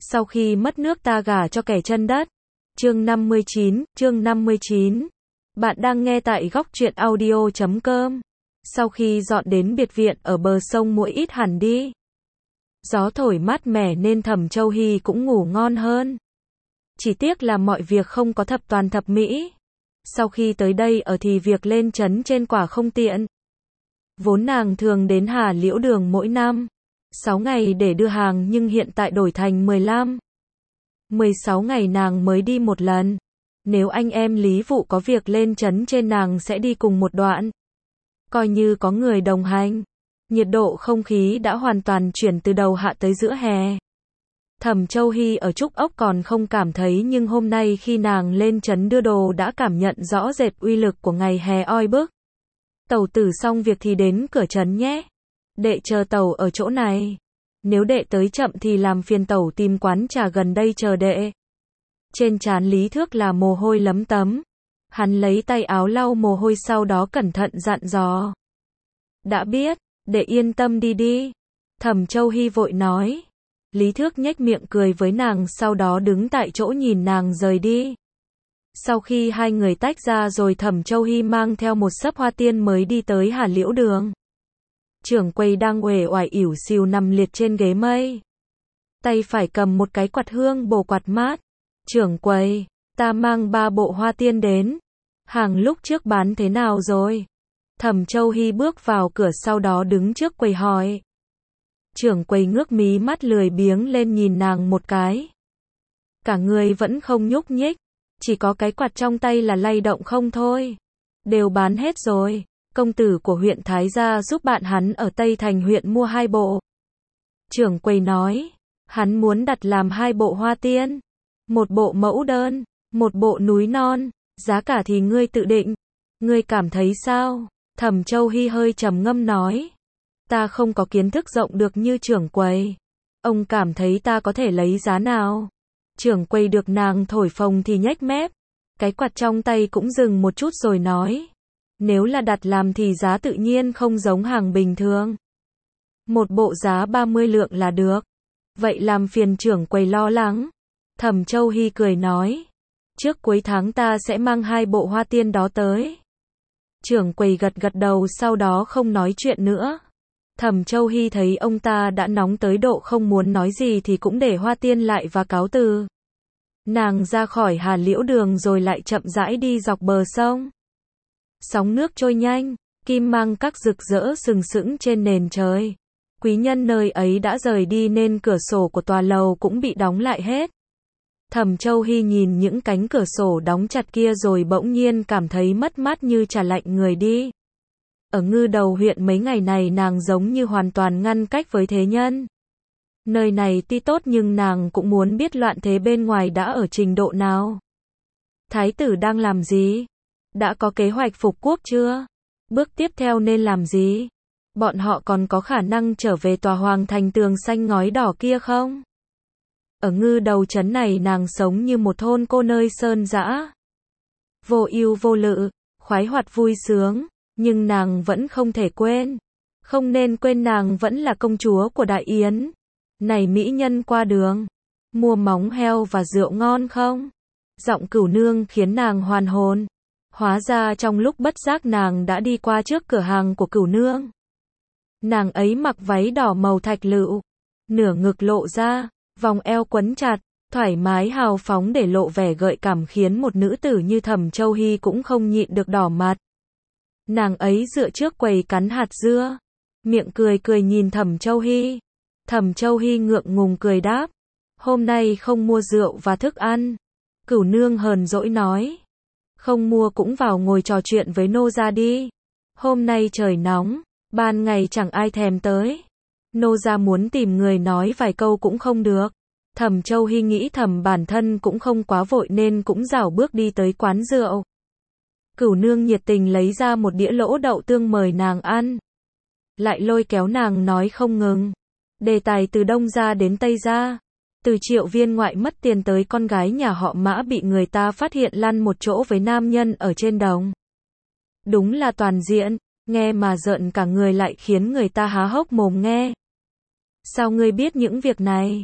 Sau khi mất nước ta gả cho kẻ chân đất. Chương 59. Bạn đang nghe tại góc truyện audio.com. Sau khi dọn đến biệt viện ở bờ sông muỗi ít hẳn đi. Gió thổi mát mẻ nên Thẩm Châu Hy cũng ngủ ngon hơn. Chỉ tiếc là mọi việc không có thập toàn thập mỹ. Sau khi tới đây ở thì việc lên trấn trên quả không tiện. Vốn nàng thường đến Hà Liễu Đường mỗi năm 6 ngày để đưa hàng, nhưng hiện tại đổi thành 15, 16 ngày nàng mới đi một lần. Nếu anh em Lý Vụ có việc lên trấn trên, nàng sẽ đi cùng một đoạn. Coi như có người đồng hành. Nhiệt độ không khí đã hoàn toàn chuyển từ đầu hạ tới giữa hè. Thẩm Châu Hy ở Trúc Ốc còn không cảm thấy, nhưng hôm nay khi nàng lên trấn đưa đồ đã cảm nhận rõ rệt uy lực của ngày hè oi bức. Tẩu tử xong việc thì đến cửa trấn nhé. Đệ chờ tẩu ở chỗ này. Nếu đệ tới chậm thì làm phiền tẩu tìm quán trà gần đây chờ đệ. Trên trán Lý Thước là mồ hôi lấm tấm. Hắn lấy tay áo lau mồ hôi, sau đó cẩn thận dặn dò. Đã biết, đệ yên tâm đi đi. Thẩm Châu Hy vội nói. Lý Thước nhếch miệng cười với nàng, sau đó đứng tại chỗ nhìn nàng rời đi. Sau khi hai người tách ra rồi, Thẩm Châu Hy mang theo một xấp hoa tiên mới đi tới Hà Liễu Đường. Trưởng quầy đang uể oải ỉu xìu nằm liệt trên ghế mây. Tay phải cầm một cái quạt hương bồ quạt mát. Trưởng quầy, ta mang 3 bộ hoa tiên đến. Hàng lúc trước bán thế nào rồi? Thẩm Châu Hy bước vào cửa, sau đó đứng trước quầy hỏi. Trưởng quầy ngước mí mắt lười biếng lên nhìn nàng một cái. Cả người vẫn không nhúc nhích. Chỉ có cái quạt trong tay là lay động không thôi. Đều bán hết rồi. Công tử của huyện Thái Gia giúp bạn hắn ở Tây Thành huyện mua 2 bộ. Trưởng quầy nói. Hắn muốn đặt làm 2 bộ hoa tiên. Một bộ mẫu đơn, một bộ núi non. Giá cả thì ngươi tự định. Ngươi cảm thấy sao? Thẩm Châu Hy hơi trầm ngâm nói. Ta không có kiến thức rộng được như trưởng quầy. Ông cảm thấy ta có thể lấy giá nào? Trưởng quầy được nàng thổi phồng thì nhếch mép. Cái quạt trong tay cũng dừng một chút rồi nói. Nếu là đặt làm thì giá tự nhiên không giống hàng bình thường. Một bộ giá 30 lượng là được. Vậy làm phiền trưởng quầy lo lắng. Thẩm Châu Hy cười nói. Trước cuối tháng ta sẽ mang 2 bộ hoa tiên đó tới. Trưởng quầy gật gật đầu, sau đó không nói chuyện nữa. Thẩm Châu Hy thấy ông ta đã nóng tới độ không muốn nói gì thì cũng để hoa tiên lại và cáo từ. Nàng ra khỏi Hà Liễu Đường rồi lại chậm rãi đi dọc bờ sông. Sóng nước trôi nhanh, kim mang các rực rỡ sừng sững trên nền trời. Quý nhân nơi ấy đã rời đi nên cửa sổ của tòa lầu cũng bị đóng lại hết. Thẩm Châu Hy nhìn những cánh cửa sổ đóng chặt kia rồi bỗng nhiên cảm thấy mất mát như trả lạnh người đi. Ở Ngư Đầu huyện mấy ngày này nàng giống như hoàn toàn ngăn cách với thế nhân. Nơi này tuy tốt nhưng nàng cũng muốn biết loạn thế bên ngoài đã ở trình độ nào. Thái tử đang làm gì? Đã có kế hoạch phục quốc chưa? Bước tiếp theo nên làm gì? Bọn họ còn có khả năng trở về tòa hoàng thành tường xanh ngói đỏ kia không? Ở Ngư Đầu trấn này nàng sống như một thôn cô nơi sơn dã. Vô ưu vô lự, khoái hoạt vui sướng, nhưng nàng vẫn không thể quên. Không nên quên nàng vẫn là công chúa của Đại Yến. Này mỹ nhân qua đường, mua móng heo và rượu ngon không? Giọng Cửu Nương khiến nàng hoàn hồn. Hóa ra trong lúc bất giác nàng đã đi qua trước cửa hàng của Cửu Nương. Nàng ấy mặc váy đỏ màu thạch lựu, nửa ngực lộ ra, vòng eo quấn chặt, thoải mái hào phóng để lộ vẻ gợi cảm, khiến một nữ tử như Thẩm Châu Hy cũng không nhịn được đỏ mặt. Nàng ấy dựa trước quầy cắn hạt dưa, miệng cười cười nhìn Thẩm Châu Hy. Thẩm Châu Hy ngượng ngùng cười đáp. Hôm nay không mua rượu và thức ăn. Cửu Nương hờn dỗi nói. Không mua cũng vào ngồi trò chuyện với nô gia đi. Hôm nay trời nóng, ban ngày chẳng ai thèm tới. Nô gia muốn tìm người nói vài câu cũng không được. Thẩm Châu Hy nghĩ thầm bản thân cũng không quá vội nên cũng rảo bước đi tới quán rượu. Cửu Nương nhiệt tình lấy ra một đĩa lỗ đậu tương mời nàng ăn. Lại lôi kéo nàng nói không ngừng. Đề tài từ Đông ra đến Tây ra. Từ Triệu Viên ngoại mất tiền tới con gái nhà họ Mã bị người ta phát hiện lăn một chỗ với nam nhân ở trên đồng. Đúng là toàn diện, nghe mà rợn cả người lại khiến người ta há hốc mồm nghe. Sao ngươi biết những việc này?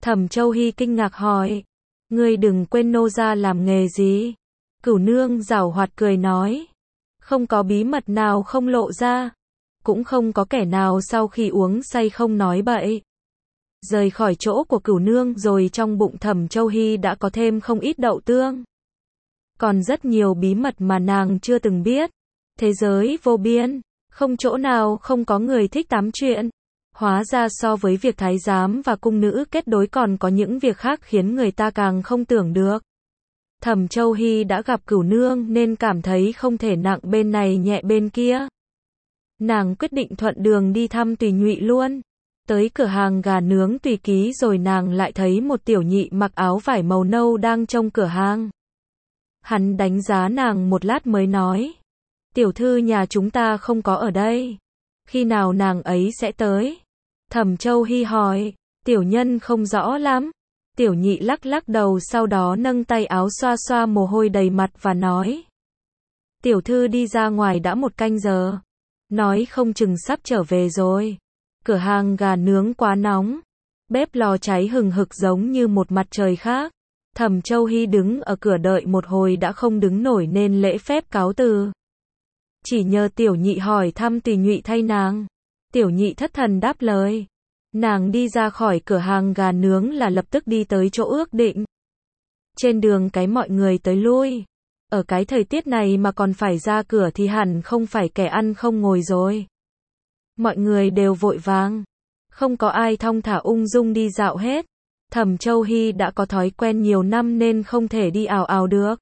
Thẩm Châu Hy kinh ngạc hỏi. Ngươi đừng quên nô gia làm nghề gì. Cửu nương giảo hoạt cười nói. Không có bí mật nào không lộ ra. Cũng không có kẻ nào sau khi uống say không nói bậy. Rời khỏi chỗ của cửu nương rồi trong bụng Thẩm Châu Hy đã có thêm không ít đậu tương. Còn rất nhiều bí mật mà nàng chưa từng biết. Thế giới vô biên, không chỗ nào không có người thích tám chuyện. Hóa ra so với việc thái giám và cung nữ kết đối còn có những việc khác khiến người ta càng không tưởng được. Thẩm Châu Hy đã gặp cửu nương nên cảm thấy không thể nặng bên này nhẹ bên kia. Nàng quyết định thuận đường đi thăm Tùy Nhụy luôn. Tới cửa hàng gà nướng Tùy Ký rồi nàng lại thấy một tiểu nhị mặc áo vải màu nâu đang trông cửa hàng. Hắn đánh giá nàng một lát mới nói. Tiểu thư nhà chúng ta không có ở đây. Khi nào nàng ấy sẽ tới? Thẩm Châu Hy hỏi. Tiểu nhân không rõ lắm. Tiểu nhị lắc lắc đầu sau đó nâng tay áo xoa xoa mồ hôi đầy mặt và nói. Tiểu thư đi ra ngoài đã 1 canh giờ. Nói không chừng sắp trở về rồi. Cửa hàng gà nướng quá nóng. Bếp lò cháy hừng hực giống như một mặt trời khác. Thẩm Châu Hy đứng ở cửa đợi một hồi đã không đứng nổi nên lễ phép cáo từ. Chỉ nhờ tiểu nhị hỏi thăm Tùy Nhụy thay nàng. Tiểu nhị thất thần đáp lời. Nàng đi ra khỏi cửa hàng gà nướng là lập tức đi tới chỗ ước định. Trên đường cái mọi người tới lui. Ở cái thời tiết này mà còn phải ra cửa thì hẳn không phải kẻ ăn không ngồi rồi. Mọi người đều vội vàng. Không có ai thong thả ung dung đi dạo hết. Thẩm Châu Hy đã có thói quen nhiều năm nên không thể đi ào ào được.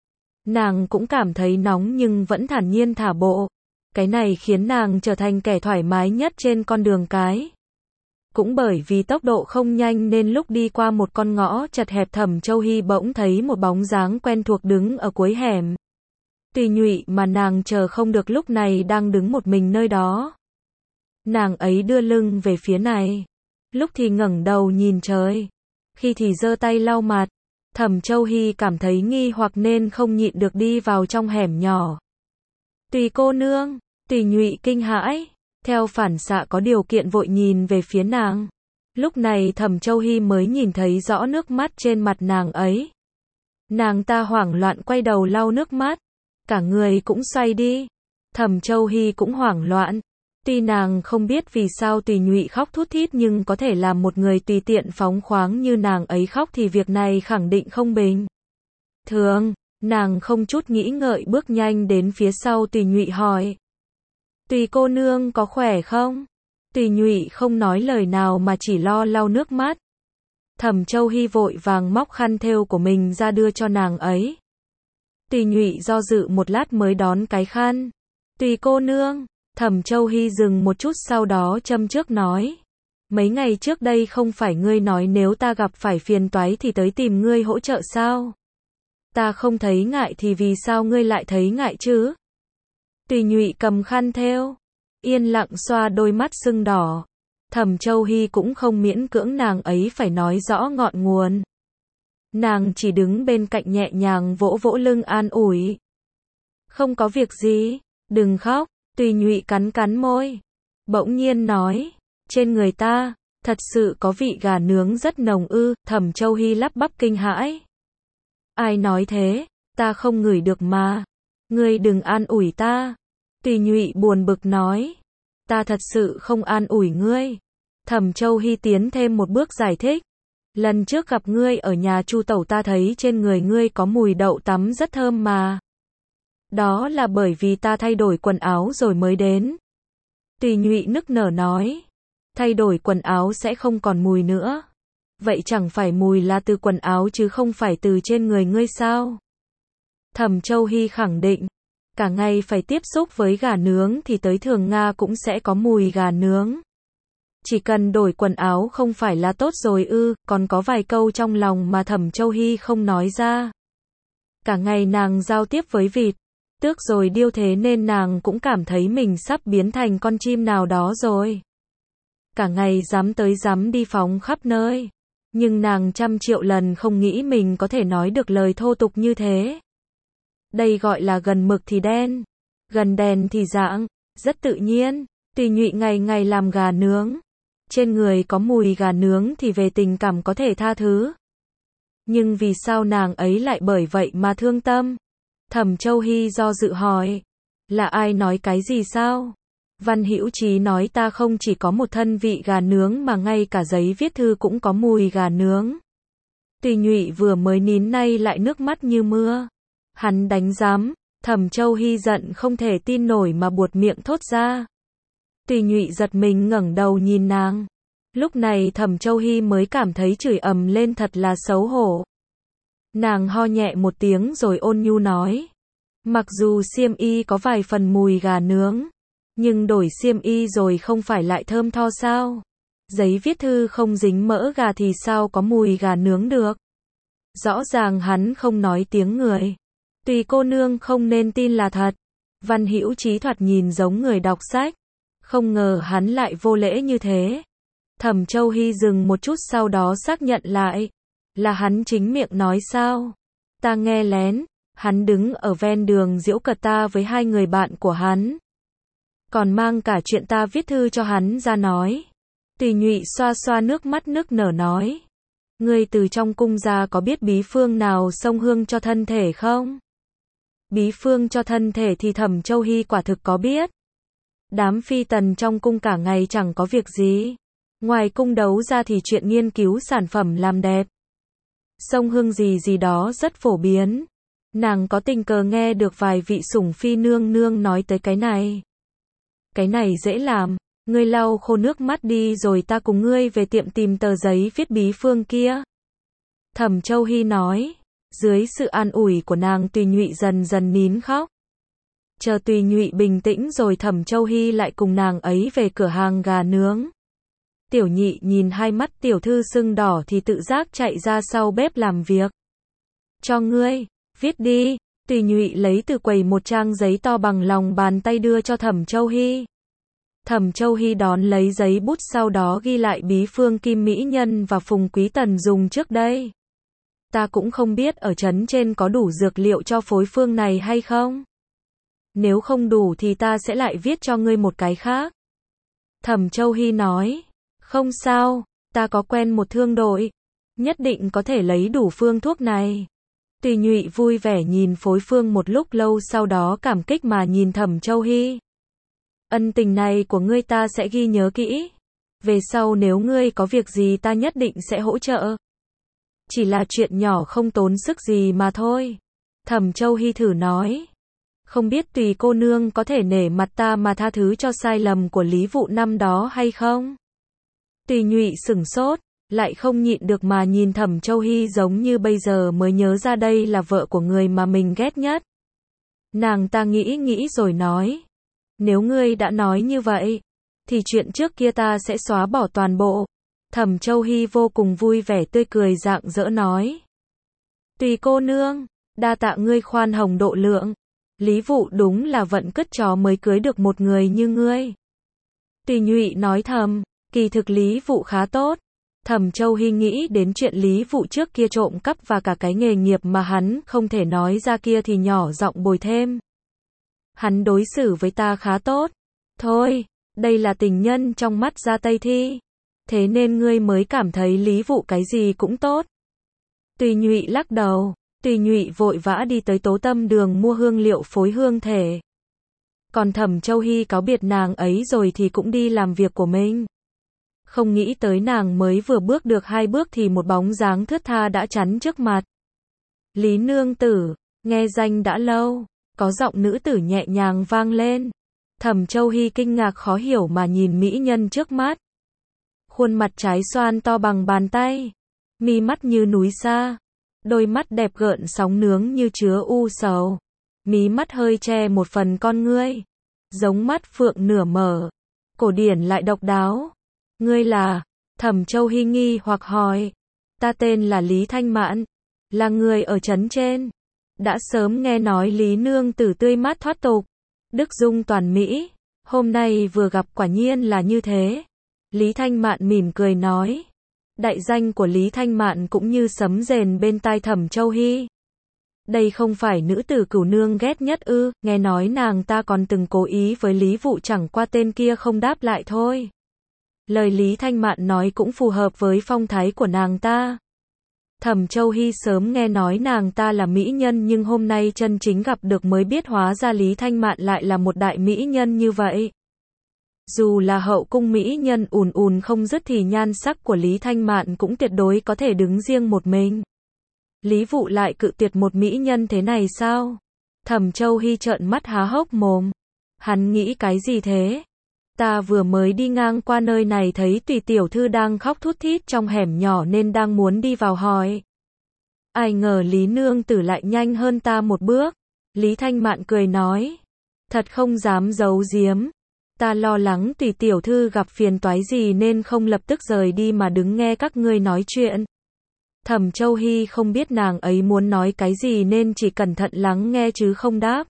Nàng cũng cảm thấy nóng nhưng vẫn thản nhiên thả bộ. Cái này khiến nàng trở thành kẻ thoải mái nhất trên con đường cái. Cũng bởi vì tốc độ không nhanh nên lúc đi qua một con ngõ chật hẹp Thẩm Châu Hy bỗng thấy một bóng dáng quen thuộc đứng ở cuối hẻm. Tùy Nhụy mà nàng chờ không được lúc này đang đứng một mình nơi đó. Nàng ấy đưa lưng về phía này. Lúc thì ngẩng đầu nhìn trời. Khi thì giơ tay lau mặt. Thẩm Châu Hy cảm thấy nghi hoặc nên không nhịn được đi vào trong hẻm nhỏ. Tùy cô nương, Tùy Nhụy kinh hãi. Theo phản xạ có điều kiện vội nhìn về phía nàng. Lúc này Thẩm Châu Hy mới nhìn thấy rõ nước mắt trên mặt nàng ấy. Nàng ta hoảng loạn quay đầu lau nước mắt. Cả người cũng xoay đi. Thẩm Châu Hy cũng hoảng loạn. Tuy nàng không biết vì sao Tùy Nhụy khóc thút thít nhưng có thể làm một người tùy tiện phóng khoáng như nàng ấy khóc thì việc này khẳng định không bình thường. Nàng không chút nghĩ ngợi bước nhanh đến phía sau Tùy Nhụy hỏi. Tùy cô nương có khỏe không? Tùy Nhụy không nói lời nào mà chỉ lo lau nước mắt. Thẩm Châu Hy vội vàng móc khăn thêu của mình ra đưa cho nàng ấy. Tùy Nhụy do dự một lát mới đón cái khăn. Tùy cô nương. Thẩm Châu Hy dừng một chút sau đó châm chước nói. Mấy ngày trước đây không phải ngươi nói nếu ta gặp phải phiền toái thì tới tìm ngươi hỗ trợ sao? Ta không thấy ngại thì vì sao ngươi lại thấy ngại chứ? Tùy Nhụy cầm khăn thêu, yên lặng xoa đôi mắt sưng đỏ. Thẩm Châu Hy cũng không miễn cưỡng nàng ấy phải nói rõ ngọn nguồn. Nàng chỉ đứng bên cạnh nhẹ nhàng vỗ vỗ lưng an ủi. Không có việc gì, đừng khóc. Tùy Nhụy cắn cắn môi. Bỗng nhiên nói. Trên người ta, thật sự có vị gà nướng rất nồng ư. Thẩm Châu Hy lắp bắp kinh hãi. Ai nói thế, ta không ngửi được mà. Ngươi đừng an ủi ta. Tùy Nhụy buồn bực nói. Ta thật sự không an ủi ngươi. Thẩm Châu Hy tiến thêm một bước giải thích. Lần trước gặp ngươi ở nhà Chu tẩu ta thấy trên người ngươi có mùi đậu tắm rất thơm mà. Đó là bởi vì ta thay đổi quần áo rồi mới đến. Tùy Nhụy nức nở nói. Thay đổi quần áo sẽ không còn mùi nữa. Vậy chẳng phải mùi là từ quần áo chứ không phải từ trên người ngươi sao? Thẩm Châu Hy khẳng định. Cả ngày phải tiếp xúc với gà nướng thì tới Thường Nga cũng sẽ có mùi gà nướng. Chỉ cần đổi quần áo không phải là tốt rồi ư? Còn có vài câu trong lòng mà Thẩm Châu Hy không nói ra. Cả ngày nàng giao tiếp với vịt, tước rồi điêu thế nên nàng cũng cảm thấy mình sắp biến thành con chim nào đó rồi. Cả ngày dám tới dám đi phóng khắp nơi. Nhưng nàng 100.000.000 lần không nghĩ mình có thể nói được lời thô tục như thế. Đây gọi là gần mực thì đen, gần đèn thì rạng, rất tự nhiên. Tùy Nhụy ngày ngày làm gà nướng. trên người có mùi gà nướng thì về tình cảm có thể tha thứ. Nhưng vì sao nàng ấy lại bởi vậy mà thương tâm? Thẩm Châu Hy do dự hỏi. Là ai nói cái gì sao? Văn Hữu Trí nói ta không chỉ có một thân vị gà nướng mà ngay cả giấy viết thư cũng có mùi gà nướng. Tùy Nhụy vừa mới nín nay lại nước mắt như mưa. Hắn đánh giám, Thẩm Châu Hy giận không thể tin nổi mà buột miệng thốt ra. Tùy Nhụy giật mình ngẩng đầu nhìn nàng. Lúc này Thẩm Châu Hy mới cảm thấy chửi ầm lên thật là xấu hổ. Nàng ho nhẹ một tiếng rồi ôn nhu nói. Mặc dù xiêm y có vài phần mùi gà nướng, nhưng đổi xiêm y rồi không phải lại thơm tho sao? Giấy viết thư không dính mỡ gà thì sao có mùi gà nướng được? Rõ ràng hắn không nói tiếng người. Tùy cô nương không nên tin là thật. Văn Hữu Trí thoạt nhìn giống người đọc sách. Không ngờ hắn lại vô lễ như thế. Thẩm Châu Hy dừng một chút sau đó xác nhận lại. Là hắn chính miệng nói sao? Ta nghe lén. Hắn đứng ở ven đường giễu cợt ta với hai người bạn của hắn. Còn mang cả chuyện ta viết thư cho hắn ra nói. Tùy Nhụy xoa xoa nước mắt nức nở nói. Ngươi từ trong cung ra có biết bí phương nào xông hương cho thân thể không? Bí phương cho thân thể thì Thẩm Châu Hy quả thực có biết. Đám phi tần trong cung cả ngày chẳng có việc gì. Ngoài cung đấu ra thì chuyện nghiên cứu sản phẩm làm đẹp. Xông hương gì gì đó rất phổ biến. Nàng có tình cờ nghe được vài vị sủng phi nương nương nói tới cái này. Cái này dễ làm, ngươi lau khô nước mắt đi rồi ta cùng ngươi về tiệm tìm tờ giấy viết bí phương kia. Thẩm Châu Hy nói, dưới sự an ủi của nàng Tùy Nhụy dần dần nín khóc. Chờ Tùy Nhụy bình tĩnh rồi Thẩm Châu Hy lại cùng nàng ấy về cửa hàng gà nướng. Tiểu Nhị nhìn hai mắt tiểu thư sưng đỏ thì tự giác chạy ra sau bếp làm việc. Cho ngươi. Viết đi, Tùy Nhụy lấy từ quầy một trang giấy to bằng lòng bàn tay đưa cho Thẩm Châu Hy. Thẩm Châu Hy đón lấy giấy bút sau đó ghi lại bí phương Kim Mỹ Nhân và Phùng Quý Tần dùng trước đây. Ta cũng không biết ở trấn trên có đủ dược liệu cho phối phương này hay không. Nếu không đủ thì ta sẽ lại viết cho ngươi một cái khác. Thẩm Châu Hy nói, không sao, ta có quen một thương đội, nhất định có thể lấy đủ phương thuốc này. Tùy Nhụy vui vẻ nhìn phối phương một lúc lâu sau đó cảm kích mà nhìn Thẩm Châu Hy. Ân tình này của ngươi ta sẽ ghi nhớ kỹ. Về sau nếu ngươi có việc gì ta nhất định sẽ hỗ trợ. Chỉ là chuyện nhỏ không tốn sức gì mà thôi. Thẩm Châu Hy thử nói. Không biết Tùy cô nương có thể nể mặt ta mà tha thứ cho sai lầm của Lý Vụ năm đó hay không? Tùy Nhụy sửng sốt. Lại không nhịn được mà nhìn Thẩm Châu Hy giống như bây giờ mới nhớ ra đây là vợ của người mà mình ghét nhất. Nàng ta nghĩ rồi nói. Nếu ngươi đã nói như vậy, thì chuyện trước kia ta sẽ xóa bỏ toàn bộ. Thẩm Châu Hy vô cùng vui vẻ tươi cười rạng rỡ nói. Tùy cô nương, đa tạ ngươi khoan hồng độ lượng. Lý Vụ đúng là vận cứt chó mới cưới được một người như ngươi. Tùy Nhụy nói thầm, kỳ thực Lý Vụ khá tốt. Thẩm Châu Hy nghĩ đến chuyện Lý Vụ trước kia trộm cắp và cả cái nghề nghiệp mà hắn không thể nói ra kia thì nhỏ giọng bồi thêm. Hắn đối xử với ta khá tốt. Thôi, đây là tình nhân trong mắt Gia Tây Thi. Thế nên ngươi mới cảm thấy Lý Vụ cái gì cũng tốt. Tùy Nhụy lắc đầu. Tùy Nhụy vội vã đi tới Tố Tâm Đường mua hương liệu phối hương thể. Còn Thẩm Châu Hy cáo biệt nàng ấy rồi thì cũng đi làm việc của mình. Không nghĩ tới nàng mới vừa bước được 2 bước thì một bóng dáng thướt tha đã chắn trước mặt. Lý nương tử, nghe danh đã lâu, có giọng nữ tử nhẹ nhàng vang lên. Thẩm Châu Hy kinh ngạc khó hiểu mà nhìn mỹ nhân trước mắt. Khuôn mặt trái xoan to bằng bàn tay, mi mắt như núi xa, đôi mắt đẹp gợn sóng nướng như chứa u sầu, mí mắt hơi che một phần con ngươi, giống mắt phượng nửa mở, cổ điển lại độc đáo. Ngươi là? Thẩm Châu Hy nghi hoặc hỏi. Ta tên là Lý Thanh Mạn, là người ở trấn trên. Đã sớm nghe nói Lý nương tử tươi mát thoát tục, đức dung toàn mỹ, hôm nay vừa gặp quả nhiên là như thế. Lý Thanh Mạn mỉm cười nói. Đại danh của Lý Thanh Mạn cũng như sấm rền bên tai Thẩm Châu Hy. Đây không phải nữ tử cửu nương ghét nhất ư? Nghe nói nàng ta còn từng cố ý với Lý Vụ chẳng qua tên kia không đáp lại thôi. Lời Lý Thanh Mạn nói cũng phù hợp với phong thái của nàng ta. Thẩm Châu Hy sớm nghe nói nàng ta là mỹ nhân nhưng hôm nay chân chính gặp được mới biết hóa ra Lý Thanh Mạn lại là một đại mỹ nhân như vậy. Dù là hậu cung mỹ nhân ùn ùn không dứt thì nhan sắc của Lý Thanh Mạn cũng tuyệt đối có thể đứng riêng một mình. Lý Vụ lại cự tuyệt một mỹ nhân thế này sao? Thẩm Châu Hy trợn mắt há hốc mồm. Hắn nghĩ cái gì thế? Ta vừa mới đi ngang qua nơi này thấy Tùy tiểu thư đang khóc thút thít trong hẻm nhỏ nên đang muốn đi vào hỏi. Ai ngờ Lý nương tử lại nhanh hơn ta một bước. Lý Thanh Mạn cười nói. Thật không dám giấu giếm. Ta lo lắng Tùy tiểu thư gặp phiền toái gì nên không lập tức rời đi mà đứng nghe các ngươi nói chuyện. Thẩm Châu Hy không biết nàng ấy muốn nói cái gì nên chỉ cẩn thận lắng nghe chứ không đáp.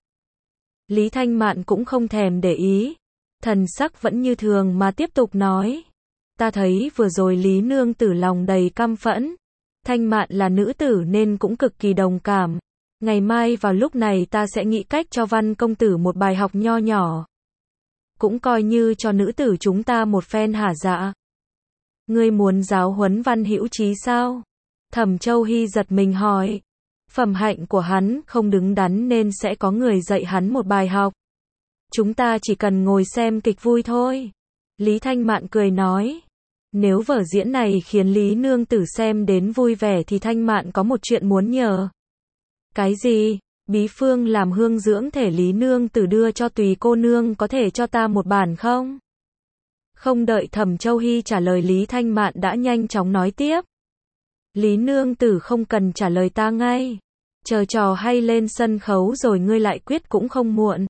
Lý Thanh Mạn cũng không thèm để ý. Thần sắc vẫn như thường mà tiếp tục nói. Ta thấy vừa rồi Lý nương tử lòng đầy căm phẫn. Thanh Mạn là nữ tử nên cũng cực kỳ đồng cảm. Ngày mai vào lúc này ta sẽ nghĩ cách cho Văn công tử một bài học nho nhỏ. Cũng coi như cho nữ tử chúng ta một phen hả dạ. Ngươi muốn giáo huấn Văn Hữu Trí sao? Thẩm Châu Hy giật mình hỏi. Phẩm hạnh của hắn không đứng đắn nên sẽ có người dạy hắn một bài học. Chúng ta chỉ cần ngồi xem kịch vui thôi. Lý Thanh Mạn cười nói. Nếu vở diễn này khiến Lý nương tử xem đến vui vẻ thì Thanh Mạn có một chuyện muốn nhờ. Cái gì? Bí phương làm hương dưỡng thể Lý nương tử đưa cho Tùy cô nương có thể cho ta một bản không? Không đợi Thẩm Châu Hy trả lời Lý Thanh Mạn đã nhanh chóng nói tiếp. Lý nương tử không cần trả lời ta ngay. Chờ trò hay lên sân khấu rồi ngươi lại quyết cũng không muộn.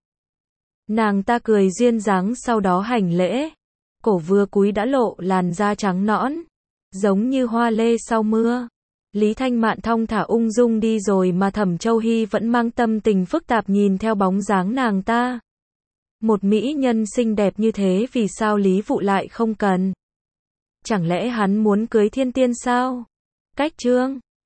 Nàng ta cười duyên dáng sau đó hành lễ. Cổ vừa cúi đã lộ làn da trắng nõn. Giống như hoa lê sau mưa. Lý Thanh Mạn thong thả ung dung đi rồi mà Thẩm Châu Hy vẫn mang tâm tình phức tạp nhìn theo bóng dáng nàng ta. Một mỹ nhân xinh đẹp như thế vì sao Lý Vụ lại không cần? Chẳng lẽ hắn muốn cưới thiên tiên sao? Cách chương